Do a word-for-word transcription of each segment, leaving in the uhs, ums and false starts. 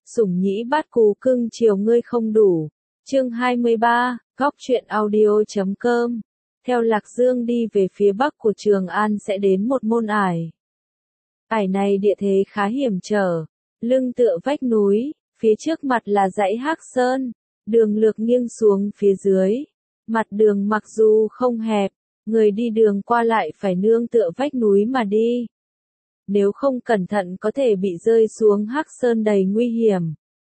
Sủng nhĩ bát cú cưng chiều ngươi không đủ. Chương hai mươi ba, góc truyện audio chấm com. Theo Lạc Dương đi về phía bắc của Trường An sẽ đến một môn ải. Ải này địa thế khá hiểm trở, lưng tựa vách núi, phía trước mặt là dãy Hắc Sơn, đường lược nghiêng xuống phía dưới. Mặt đường mặc dù không hẹp, người đi đường qua lại phải nương tựa vách núi mà đi. Nếu không cẩn thận có thể bị rơi xuống Hắc Sơn đầy nguy hiểm.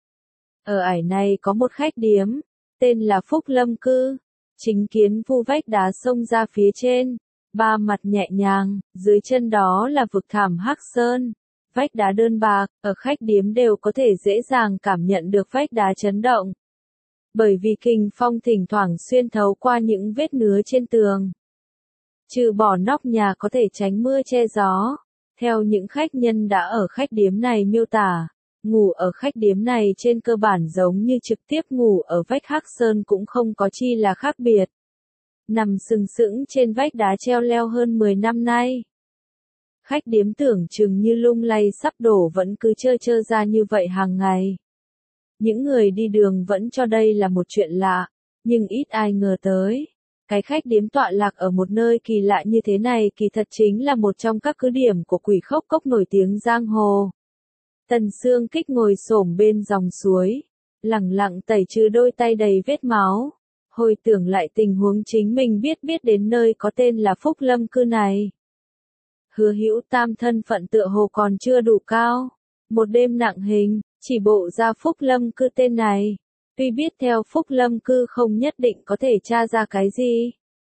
Ở ải này có một khách điếm, tên là Phúc Lâm Cư, chính kiến vu vách đá sông ra phía trên, ba mặt nhẹ nhàng, dưới chân đó là vực thẳm Hắc Sơn, vách đá đơn bạc, ở khách điếm đều có thể dễ dàng cảm nhận được vách đá chấn động. Bởi vì kình phong thỉnh thoảng xuyên thấu qua những vết nứa trên tường. Trừ bỏ nóc nhà có thể tránh mưa che gió. Theo những khách nhân đã ở khách điếm này miêu tả, ngủ ở khách điếm này trên cơ bản giống như trực tiếp ngủ ở vách Hắc Sơn cũng không có chi là khác biệt. Nằm sừng sững trên vách đá treo leo hơn mười năm nay. Khách điếm tưởng chừng như lung lay sắp đổ vẫn cứ trơ trơ ra như vậy hàng ngày. Những người đi đường vẫn cho đây là một chuyện lạ, nhưng ít ai ngờ tới. Cái khách điếm tọa lạc ở một nơi kỳ lạ như thế này kỳ thật chính là một trong các cứ điểm của quỷ khốc cốc nổi tiếng giang hồ. Tần Sương Kích ngồi xổm bên dòng suối, lẳng lặng tẩy trừ đôi tay đầy vết máu, hồi tưởng lại tình huống chính mình biết biết đến nơi có tên là Phúc Lâm Cư này. Hứa Hữu Tam thân phận tựa hồ còn chưa đủ cao, một đêm nặng hình, chỉ bộ ra Phúc Lâm Cư tên này. Tuy biết theo Phúc Lâm Cư không nhất định có thể tra ra cái gì.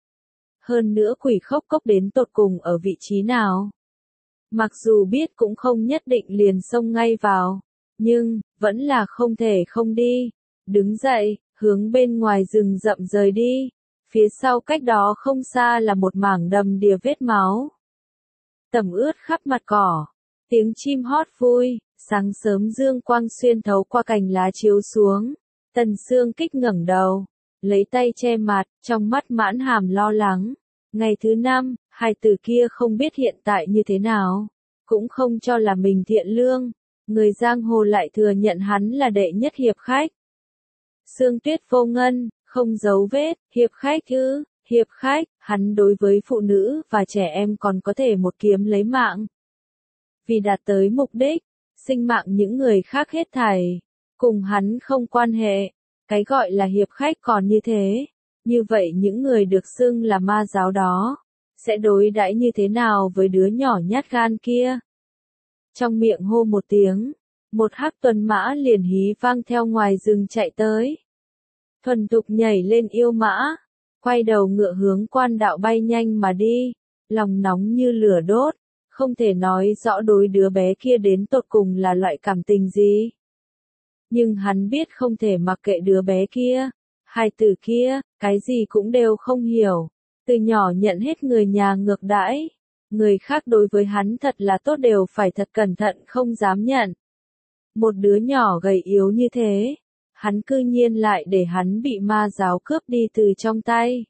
Hơn nữa quỷ khốc cốc đến tột cùng ở vị trí nào. Mặc dù biết cũng không nhất định liền xông ngay vào. Nhưng, vẫn là không thể không đi. Đứng dậy, hướng bên ngoài rừng rậm rời đi. Phía sau cách đó không xa là một mảng đầm đìa vết máu. Tẩm ướt khắp mặt cỏ. Tiếng chim hót vui, sáng sớm dương quang xuyên thấu qua cành lá chiếu xuống. Tần Sương Kích ngẩng đầu, lấy tay che mặt, trong mắt mãn hàm lo lắng. Ngày thứ năm, hai từ kia không biết hiện tại như thế nào, cũng không cho là mình thiện lương, người giang hồ lại thừa nhận hắn là đệ nhất hiệp khách. Sương Tuyết vô ngân, không giấu vết, hiệp khách ư, hiệp khách, hắn đối với phụ nữ và trẻ em còn có thể một kiếm lấy mạng. Vì đạt tới mục đích, sinh mạng những người khác hết thảy. Cùng hắn không quan hệ, cái gọi là hiệp khách còn như thế, như vậy những người được xưng là ma giáo đó, sẽ đối đãi như thế nào với đứa nhỏ nhát gan kia? Trong miệng hô một tiếng, một hắc tuần mã liền hí vang theo ngoài rừng chạy tới. Thuần thục nhảy lên yêu mã, quay đầu ngựa hướng quan đạo bay nhanh mà đi, lòng nóng như lửa đốt, không thể nói rõ đối đứa bé kia đến tột cùng là loại cảm tình gì. Nhưng hắn biết không thể mặc kệ đứa bé kia, hai từ kia, cái gì cũng đều không hiểu, từ nhỏ nhận hết người nhà ngược đãi, người khác đối với hắn thật là tốt đều phải thật cẩn thận không dám nhận. Một đứa nhỏ gầy yếu như thế, hắn cư nhiên lại để hắn bị ma giáo cướp đi từ trong tay.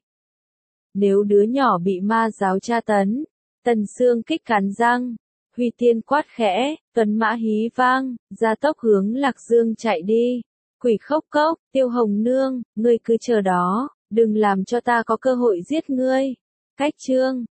Nếu đứa nhỏ bị ma giáo tra tấn, Tần Sương Kích cắn răng. Huy Tiên quát khẽ, tuấn mã hí vang, ra tốc hướng Lạc Dương chạy đi. Quỷ khốc cốc, Tiêu Hồng Nương, ngươi cứ chờ đó, đừng làm cho ta có cơ hội giết ngươi. Cách chương